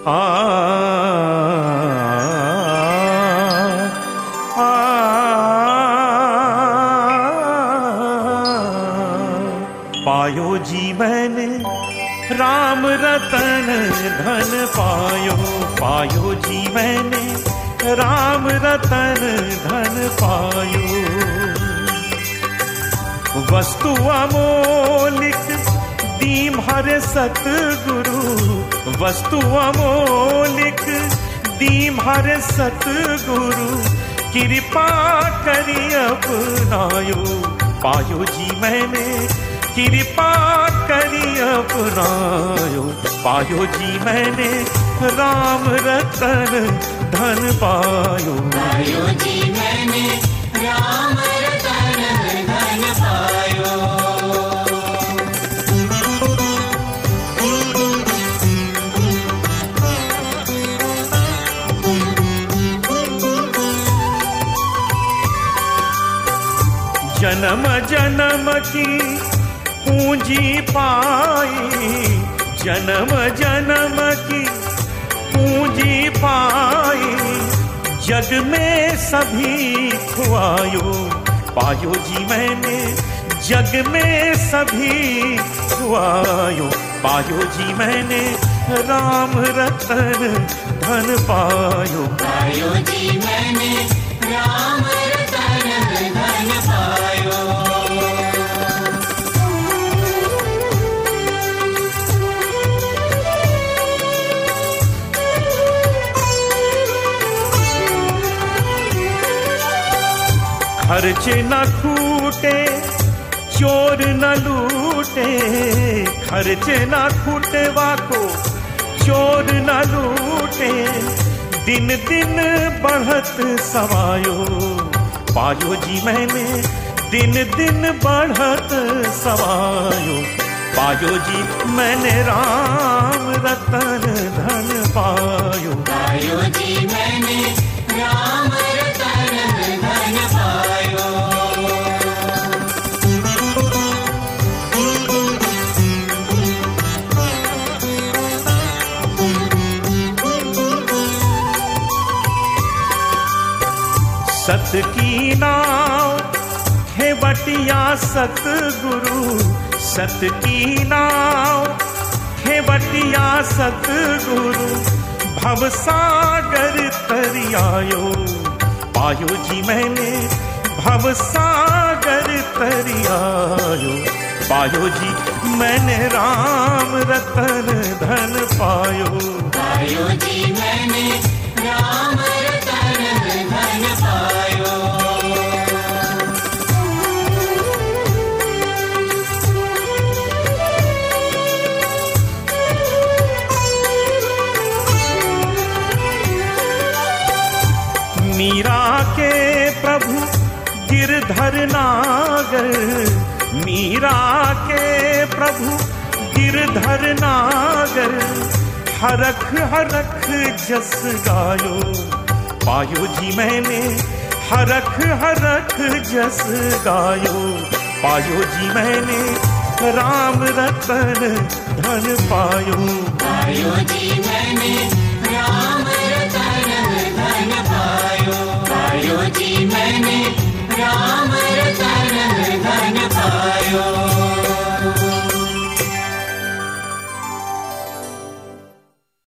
आ आ पायो जी मैंने राम रतन धन पायो, पायो जी मैंने राम रतन धन पायो। वस्तु अमोलिक दीम हरे सतगुरु, वस्तु अमोलिक दीम हरे सतगुरु, कृपा करी अपनायो। पायो जी मैंने कृपा करी अपनायो, पायो जी मैंने राम रतन धन पायो। पायो जी मैंने राम रतन धन पायो। जन्म जन्म की पूंजी पाई, जन्म जन्म की पूंजी पाई, जग में सभी खुआयो। पायो जी मैंने जग में सभी खुआयो, पायो जी मैंने राम रतन धन पायो। पायो जी मैंने राम रतन धन पायो। खर्च न खूटे चोर न लूटे, खर्च न खूटे वाको चोर न लूटे, दिन दिन बढ़त सवायो। पायो जी मैंने दिन दिन बढ़त सवायो, पायो जी मैंने राम रतन धन पायो। पायो जी मैंने राम रतन धन पायो। सत की नाव है बटिया सतगुरु, सत की नाव है बटिया सतगुरु, भवसागर तरियायो। पायो जी मैंने भवसागर तरियायो, पायो जी मैंने राम रतन धन पायो। पायो जी मैंने राम रतन धन पायो। मीरा के प्रभु गिरधर नागर, मीरा के प्रभु गिरधर नागर, हरख हरख जस गायो। पायो जी मैंने हरख हरख जस गायो, पायो जी मैंने राम रतन धन पायो। पायो जी मैंने राम रतन धन पायो। पायो जी मैंने राम रतन धन पायो।